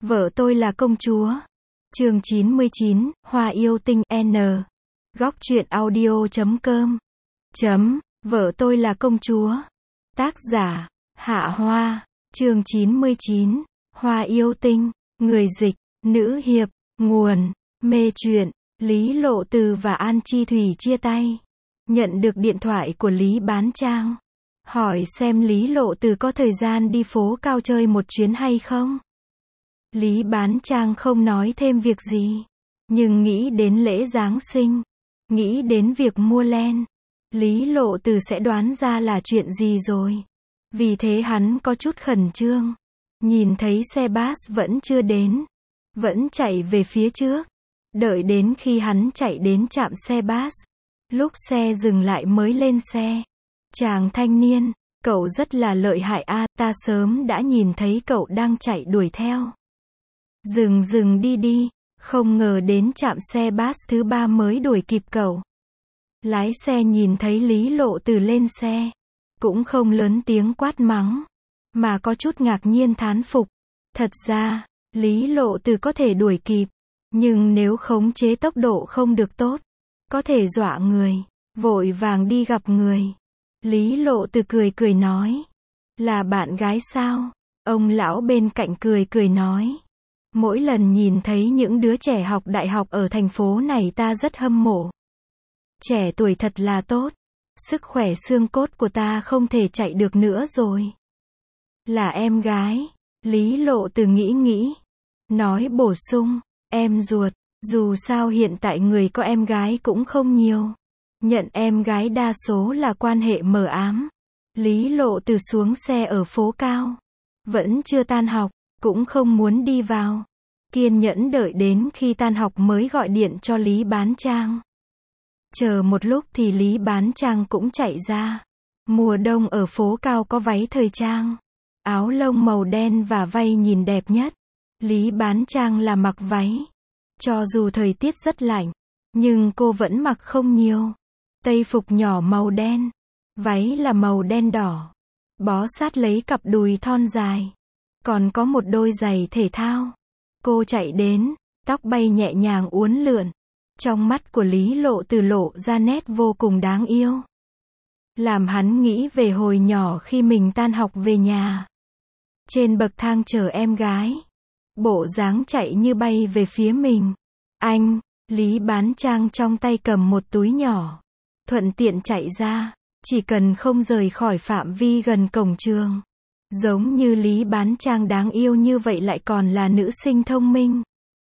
Vợ tôi là công chúa. Chương 99, Hoa yêu tinh N. Góc truyện audio.com. Vợ tôi là công chúa. Tác giả, Hạ Hoa. Chương 99, Hoa yêu tinh. Người dịch, nữ hiệp. Nguồn, mê truyện. Lý Lộ Từ và An Chi Thủy chia tay. Nhận được điện thoại của Lý Bán Trang. Hỏi xem Lý Lộ Từ có thời gian đi phố cao chơi một chuyến hay không. Lý Bán Trang không nói thêm việc gì. Nhưng nghĩ đến lễ Giáng sinh, nghĩ đến việc mua len, Lý Lộ Từ sẽ đoán ra là chuyện gì rồi. Vì thế hắn có chút khẩn trương. Nhìn thấy xe bus vẫn chưa đến, vẫn chạy về phía trước. Đợi đến khi hắn chạy đến trạm xe bus, lúc xe dừng lại mới lên xe. Chàng thanh niên, cậu rất là lợi hại a, ta sớm đã nhìn thấy cậu đang chạy đuổi theo. Dừng đi, không ngờ đến trạm xe bus thứ 3 mới đuổi kịp cậu. Lái xe nhìn thấy Lý Lộ Từ lên xe, cũng không lớn tiếng quát mắng, mà có chút ngạc nhiên thán phục. Thật ra, Lý Lộ Từ có thể đuổi kịp, nhưng nếu khống chế tốc độ không được tốt, có thể dọa người, vội vàng đi gặp người. Lý Lộ Từ cười nói, là bạn gái sao? Ông lão bên cạnh cười nói, mỗi lần nhìn thấy những đứa trẻ học đại học ở thành phố này ta rất hâm mộ. Trẻ tuổi thật là tốt, sức khỏe xương cốt của ta không thể chạy được nữa rồi. Là em gái, Lý Lộ Từ nghĩ, nói bổ sung, em ruột, dù sao hiện tại người có em gái cũng không nhiều. Nhận em gái đa số là quan hệ mờ ám. Lý Lộ Từ xuống xe ở phố cao. Vẫn chưa tan học, cũng không muốn đi vào. Kiên nhẫn đợi đến khi tan học mới gọi điện cho Lý Bán Trang. Chờ một lúc thì Lý Bán Trang cũng chạy ra. Mùa đông ở phố cao có váy thời trang, áo lông màu đen và vây nhìn đẹp nhất. Lý Bán Trang là mặc váy. Cho dù thời tiết rất lạnh, nhưng cô vẫn mặc không nhiều. Tây phục nhỏ màu đen, váy là màu đen đỏ, bó sát lấy cặp đùi thon dài, còn có một đôi giày thể thao. Cô chạy đến, tóc bay nhẹ nhàng uốn lượn. Trong mắt của Lý Lộ Từ lộ ra nét vô cùng đáng yêu. Làm hắn nghĩ về hồi nhỏ khi mình tan học về nhà. Trên bậc thang chờ em gái. Bộ dáng chạy như bay về phía mình. Anh, Lý Bán Trang trong tay cầm một túi nhỏ. Thuận tiện chạy ra, chỉ cần không rời khỏi phạm vi gần cổng trường. Giống như Lý Bán Trang đáng yêu như vậy lại còn là nữ sinh thông minh.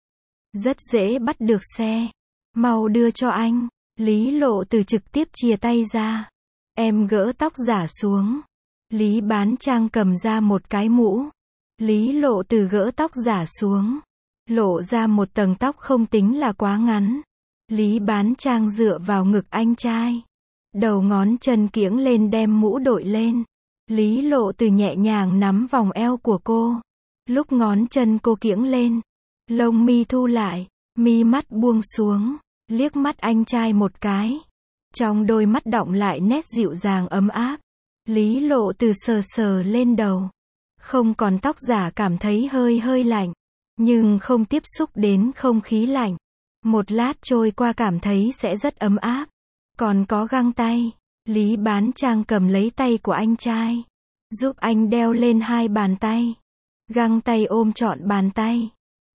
Rất dễ bắt được xe. Mau đưa cho anh. Lý Lộ Từ trực tiếp chia tay ra. Em gỡ tóc giả xuống. Lý Bán Trang cầm ra một cái mũ. Lý Lộ Từ gỡ tóc giả xuống. Lộ ra một tầng tóc không tính là quá ngắn. Lý Bán Trang dựa vào ngực anh trai. Đầu ngón chân kiễng lên đem mũ đội lên. Lý Lộ Từ nhẹ nhàng nắm vòng eo của cô. Lúc ngón chân cô kiễng lên, lông mi thu lại, mi mắt buông xuống, liếc mắt anh trai một cái. Trong đôi mắt đọng lại nét dịu dàng ấm áp. Lý Lộ Từ sờ lên đầu. Không còn tóc giả cảm thấy hơi lạnh. Nhưng không tiếp xúc đến không khí lạnh. Một lát trôi qua cảm thấy sẽ rất ấm áp. Còn có găng tay. Lý Bán Trang cầm lấy tay của anh trai. Giúp anh đeo lên hai bàn tay. Găng tay ôm trọn bàn tay.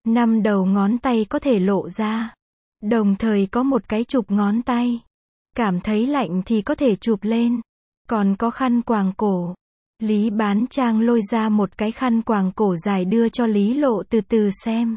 5 đầu ngón tay có thể lộ ra. Đồng thời có một cái chụp ngón tay. Cảm thấy lạnh thì có thể chụp lên. Còn có khăn quàng cổ. Lý Bán Trang lôi ra một cái khăn quàng cổ dài đưa cho Lý Lộ Từ xem.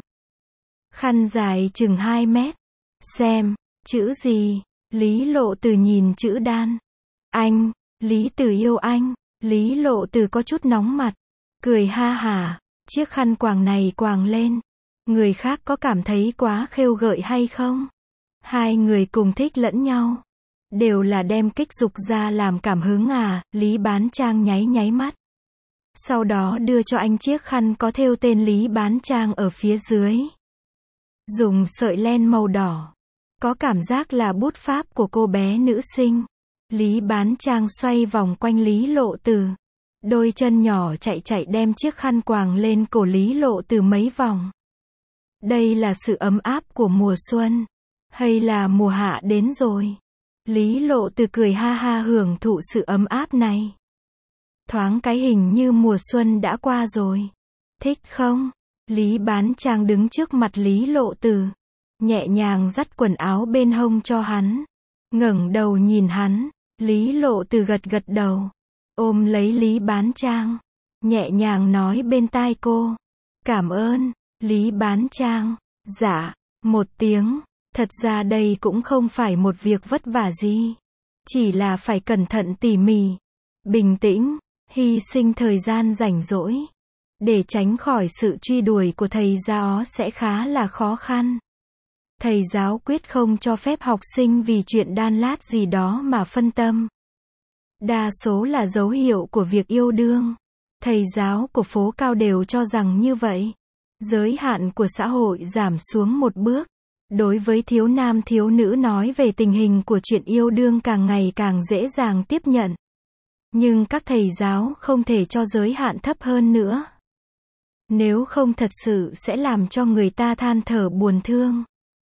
Khăn dài chừng 2 mét. Xem, chữ gì? Lý Lộ Từ nhìn chữ đan. Anh, Lý Từ yêu anh. Lý Lộ Từ có chút nóng mặt. Cười ha hả, chiếc khăn quàng này quàng lên. Người khác có cảm thấy quá khêu gợi hay không? Hai người cùng thích lẫn nhau. Đều là đem kích dục ra làm cảm hứng à? Lý Bán Trang nháy mắt. Sau đó đưa cho anh chiếc khăn có thêu tên Lý Bán Trang ở phía dưới. Dùng sợi len màu đỏ. Có cảm giác là bút pháp của cô bé nữ sinh. Lý Bán Trang xoay vòng quanh Lý Lộ Từ. Đôi chân nhỏ chạy đem chiếc khăn quàng lên cổ Lý Lộ Từ mấy vòng. Đây là sự ấm áp của mùa xuân, hay là mùa hạ đến rồi? Lý Lộ Từ cười ha ha hưởng thụ sự ấm áp này. Thoáng cái hình như mùa xuân đã qua rồi. Thích không? Lý Bán Trang đứng trước mặt Lý Lộ Từ, nhẹ nhàng dắt quần áo bên hông cho hắn. Ngẩng đầu nhìn hắn, Lý Lộ Từ gật gật đầu, ôm lấy Lý Bán Trang, nhẹ nhàng nói bên tai cô. Cảm ơn. Lý Bán Trang, dạ, một tiếng. Thật ra đây cũng không phải một việc vất vả gì. Chỉ là phải cẩn thận tỉ mỉ, bình tĩnh, hy sinh thời gian rảnh rỗi. Để tránh khỏi sự truy đuổi của thầy giáo sẽ khá là khó khăn. Thầy giáo quyết không cho phép học sinh vì chuyện đan lát gì đó mà phân tâm. Đa số là dấu hiệu của việc yêu đương. Thầy giáo của phố cao đều cho rằng như vậy. Giới hạn của xã hội giảm xuống một bước. Đối với thiếu nam thiếu nữ nói về tình hình của chuyện yêu đương càng ngày càng dễ dàng tiếp nhận. Nhưng các thầy giáo không thể cho giới hạn thấp hơn nữa. Nếu không thật sự sẽ làm cho người ta than thở buồn thương.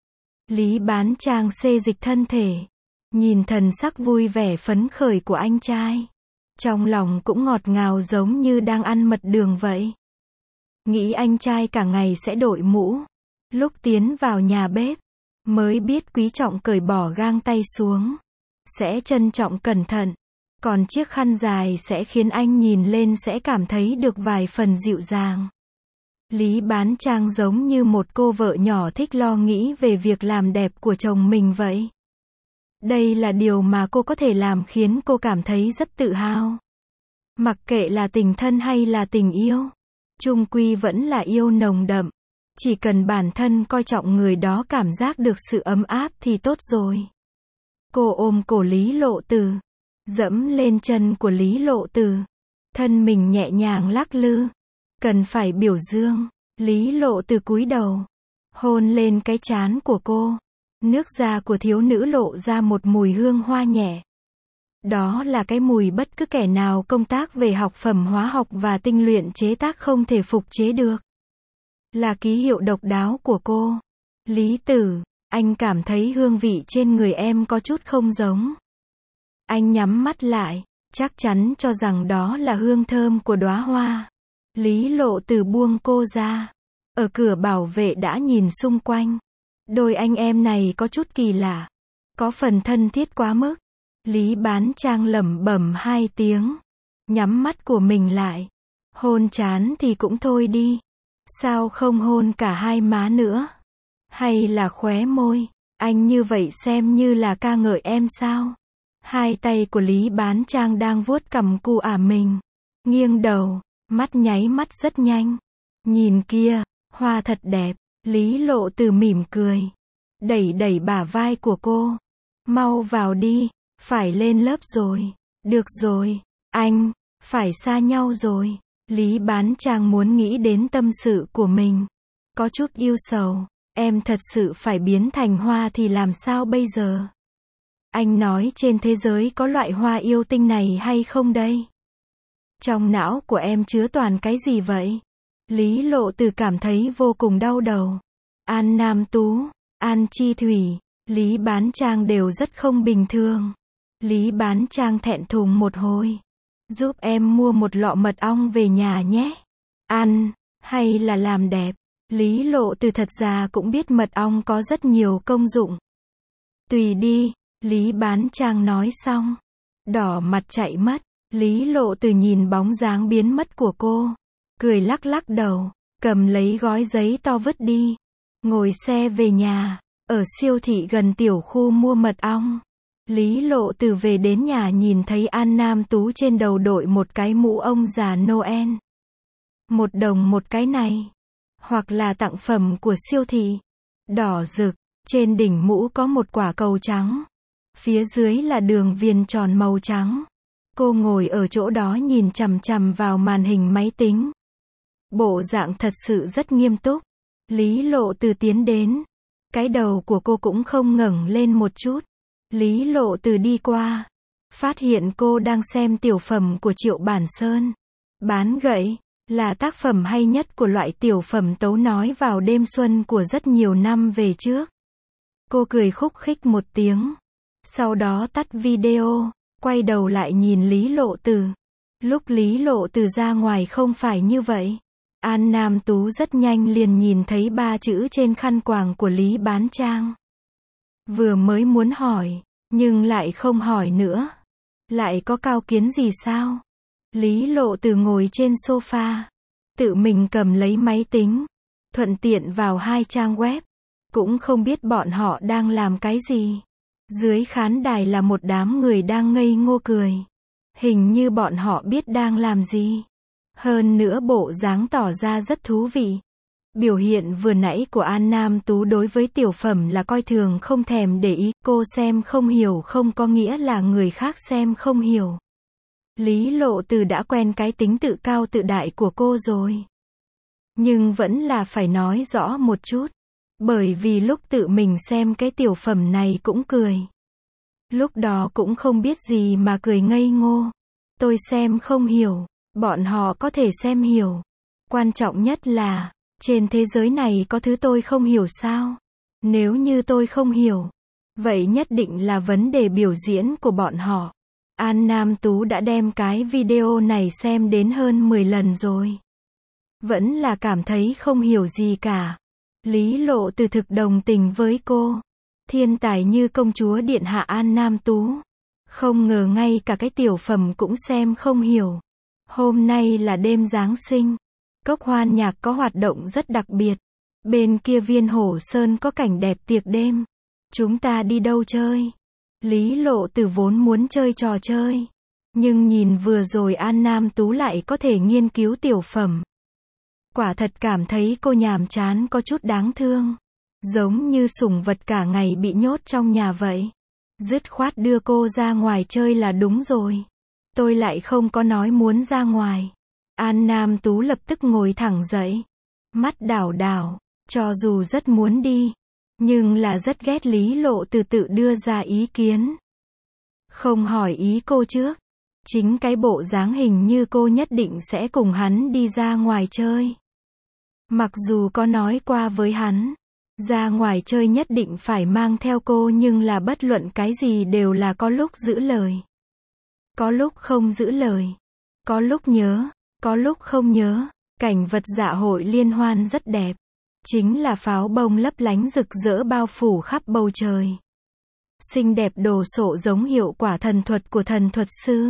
Lý Bán Trang xê dịch thân thể, nhìn thần sắc vui vẻ phấn khởi của anh trai. Trong lòng cũng ngọt ngào giống như đang ăn mật đường vậy. Nghĩ anh trai cả ngày sẽ đội mũ. Lúc tiến vào nhà bếp, mới biết quý trọng cởi bỏ găng tay xuống. Sẽ trân trọng cẩn thận. Còn chiếc khăn dài sẽ khiến anh nhìn lên sẽ cảm thấy được vài phần dịu dàng. Lý Bán Trang giống như một cô vợ nhỏ thích lo nghĩ về việc làm đẹp của chồng mình vậy. Đây là điều mà cô có thể làm khiến cô cảm thấy rất tự hào. Mặc kệ là tình thân hay là tình yêu, chung quy vẫn là yêu nồng đậm. Chỉ cần bản thân coi trọng người đó cảm giác được sự ấm áp thì tốt rồi. Cô ôm cổ Lý Lộ Từ, dẫm lên chân của Lý Lộ Từ, thân mình nhẹ nhàng lắc lư. Cần phải biểu dương. Lý Lộ Từ cúi đầu, hôn lên cái trán của cô. Nước da của thiếu nữ lộ ra một mùi hương hoa nhẹ. Đó là cái mùi bất cứ kẻ nào công tác về học phẩm hóa học và tinh luyện chế tác không thể phục chế được. Là ký hiệu độc đáo của cô. Lý Tử, anh cảm thấy hương vị trên người em có chút không giống. Anh nhắm mắt lại, chắc chắn cho rằng đó là hương thơm của đóa hoa. Lý Lộ Từ buông cô ra. Ở cửa bảo vệ đã nhìn xung quanh. Đôi anh em này có chút kỳ lạ. Có phần thân thiết quá mức. Lý Bán Trang lẩm bẩm 2 tiếng. Nhắm mắt của mình lại. Hôn chán thì cũng thôi đi. Sao không hôn cả hai má nữa? Hay là khóe môi? Anh như vậy xem như là ca ngợi em sao? Hai tay của Lý Bán Trang đang vuốt cằm cu mình. Nghiêng đầu, mắt nháy mắt rất nhanh. Nhìn kia, hoa thật đẹp. Lý Lộ Từ mỉm cười, đẩy đẩy bả vai của cô. Mau vào đi, phải lên lớp rồi. Được rồi, anh, phải xa nhau rồi. Lý Bán Trang muốn nghĩ đến tâm sự của mình. Có chút yêu sầu, em thật sự phải biến thành hoa thì làm sao bây giờ? Anh nói trên thế giới có loại hoa yêu tinh này hay không đây? Trong não của em chứa toàn cái gì vậy? Lý Lộ Từ cảm thấy vô cùng đau đầu. An Nam Tú, An Chi Thủy, Lý Bán Trang đều rất không bình thường. Lý Bán Trang thẹn thùng một hồi. Giúp em mua một lọ mật ong về nhà nhé. Ăn, hay là làm đẹp? Lý Lộ Từ thật ra cũng biết mật ong có rất nhiều công dụng. Tùy đi, Lý Bán Trang nói xong. Đỏ mặt chạy mất. Lý Lộ Từ nhìn bóng dáng biến mất của cô. Cười lắc lắc đầu, cầm lấy gói giấy to vứt đi. Ngồi xe về nhà, ở siêu thị gần tiểu khu mua mật ong. Lý Lộ Từ về đến nhà nhìn thấy An Nam Tú trên đầu đội một cái mũ ông già Noel. 1 đồng một cái này. Hoặc là tặng phẩm của siêu thị. Đỏ rực, trên đỉnh mũ có một quả cầu trắng. Phía dưới là đường viền tròn màu trắng. Cô ngồi ở chỗ đó nhìn chằm chằm vào màn hình máy tính. Bộ dạng thật sự rất nghiêm túc. Lý Lộ Từ tiến đến. Cái đầu của cô cũng không ngẩng lên một chút. Lý Lộ Từ đi qua. Phát hiện cô đang xem tiểu phẩm của Triệu Bản Sơn. Bán gậy. Là tác phẩm hay nhất của loại tiểu phẩm tấu nói vào đêm xuân của rất nhiều năm về trước. Cô cười khúc khích một tiếng. Sau đó tắt video, quay đầu lại nhìn Lý Lộ Tử. Lúc Lý Lộ Tử ra ngoài không phải như vậy. An Nam Tú rất nhanh liền nhìn thấy 3 chữ trên khăn quàng của Lý Bán Trang. Vừa mới muốn hỏi, nhưng lại không hỏi nữa. Lại có cao kiến gì sao? Lý Lộ Tử ngồi trên sofa, tự mình cầm lấy máy tính, thuận tiện vào 2 trang web. Cũng không biết bọn họ đang làm cái gì. Dưới khán đài là một đám người đang ngây ngô cười. Hình như bọn họ biết đang làm gì. Hơn nữa bộ dáng tỏ ra rất thú vị. Biểu hiện vừa nãy của An Nam Tú đối với tiểu phẩm là coi thường không thèm để ý. Cô xem không hiểu không có nghĩa là người khác xem không hiểu. Lý Lộ Tử đã quen cái tính tự cao tự đại của cô rồi. Nhưng vẫn là phải nói rõ một chút. Bởi vì lúc tự mình xem cái tiểu phẩm này cũng cười. Lúc đó cũng không biết gì mà cười ngây ngô. Tôi xem không hiểu, bọn họ có thể xem hiểu. Quan trọng nhất là, trên thế giới này có thứ tôi không hiểu sao? Nếu như tôi không hiểu, vậy nhất định là vấn đề biểu diễn của bọn họ. An Nam Tú đã đem cái video này xem đến hơn 10 lần rồi. Vẫn là cảm thấy không hiểu gì cả. Lý Lộ Tử thực đồng tình với cô. Thiên tài như công chúa điện hạ An Nam Tú. Không ngờ ngay cả cái tiểu phẩm cũng xem không hiểu. Hôm nay là đêm Giáng sinh. Cốc Hoan Nhạc có hoạt động rất đặc biệt. Bên kia Viên Hổ Sơn có cảnh đẹp tiệc đêm. Chúng ta đi đâu chơi? Lý Lộ Tử vốn muốn chơi trò chơi. Nhưng nhìn vừa rồi An Nam Tú lại có thể nghiên cứu tiểu phẩm. Quả thật cảm thấy cô nhàm chán có chút đáng thương. Giống như sủng vật cả ngày bị nhốt trong nhà vậy. Dứt khoát đưa cô ra ngoài chơi là đúng rồi. Tôi lại không có nói muốn ra ngoài. An Nam Tú lập tức ngồi thẳng dậy. Mắt đảo đảo. Cho dù rất muốn đi. Nhưng là rất ghét Lý Lộ Tử tự đưa ra ý kiến. Không hỏi ý cô trước. Chính cái bộ dáng hình như cô nhất định sẽ cùng hắn đi ra ngoài chơi. Mặc dù có nói qua với hắn, ra ngoài chơi nhất định phải mang theo cô nhưng là bất luận cái gì đều là có lúc giữ lời. Có lúc không giữ lời. Có lúc nhớ, có lúc không nhớ. Cảnh vật dạ hội liên hoan rất đẹp. Chính là pháo bông lấp lánh rực rỡ bao phủ khắp bầu trời. Xinh đẹp đồ sộ giống hiệu quả thần thuật của thần thuật sư.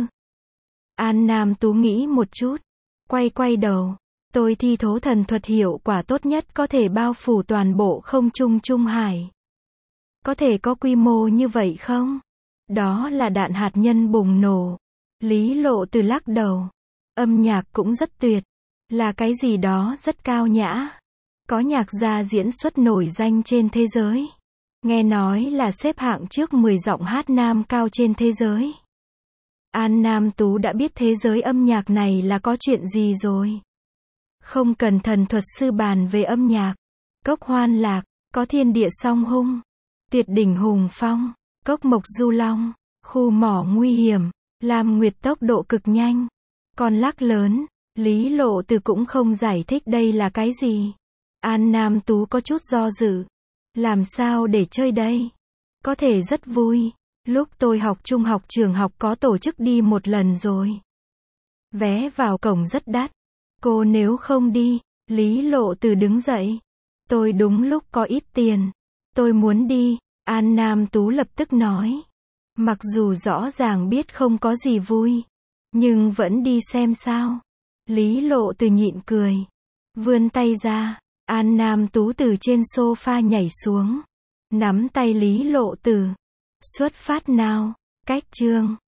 An Nam Tú nghĩ một chút. Quay đầu. Tôi thi thố thần thuật hiệu quả tốt nhất có thể bao phủ toàn bộ không trung Trung Hải. Có thể có quy mô như vậy không? Đó là đạn hạt nhân bùng nổ. Lý Lộ Tử lắc đầu. Âm nhạc cũng rất tuyệt. Là cái gì đó rất cao nhã. Có nhạc gia diễn xuất nổi danh trên thế giới. Nghe nói là xếp hạng trước 10 giọng hát nam cao trên thế giới. An Nam Tú đã biết thế giới âm nhạc này là có chuyện gì rồi. Không cần thần thuật sư bàn về âm nhạc. Cốc Hoan Lạc, có thiên địa song hung. Tuyệt đỉnh hùng phong, cốc mộc du long, khu mỏ nguy hiểm, Lam Nguyệt tốc độ cực nhanh. Con lắc lớn, Lý Lộ Tử cũng không giải thích đây là cái gì. An Nam Tú có chút do dự. Làm sao để chơi đây? Có thể rất vui. Lúc tôi học trung học trường học có tổ chức đi một lần rồi. Vé vào cổng rất đắt. Cô nếu không đi, Lý Lộ Tử đứng dậy. Tôi đúng lúc có ít tiền. Tôi muốn đi, An Nam Tú lập tức nói. Mặc dù rõ ràng biết không có gì vui. Nhưng vẫn đi xem sao. Lý Lộ Tử nhịn cười. Vươn tay ra. An Nam Tú từ trên sofa nhảy xuống. Nắm tay Lý Lộ Tử. Xuất phát nào. Cách chương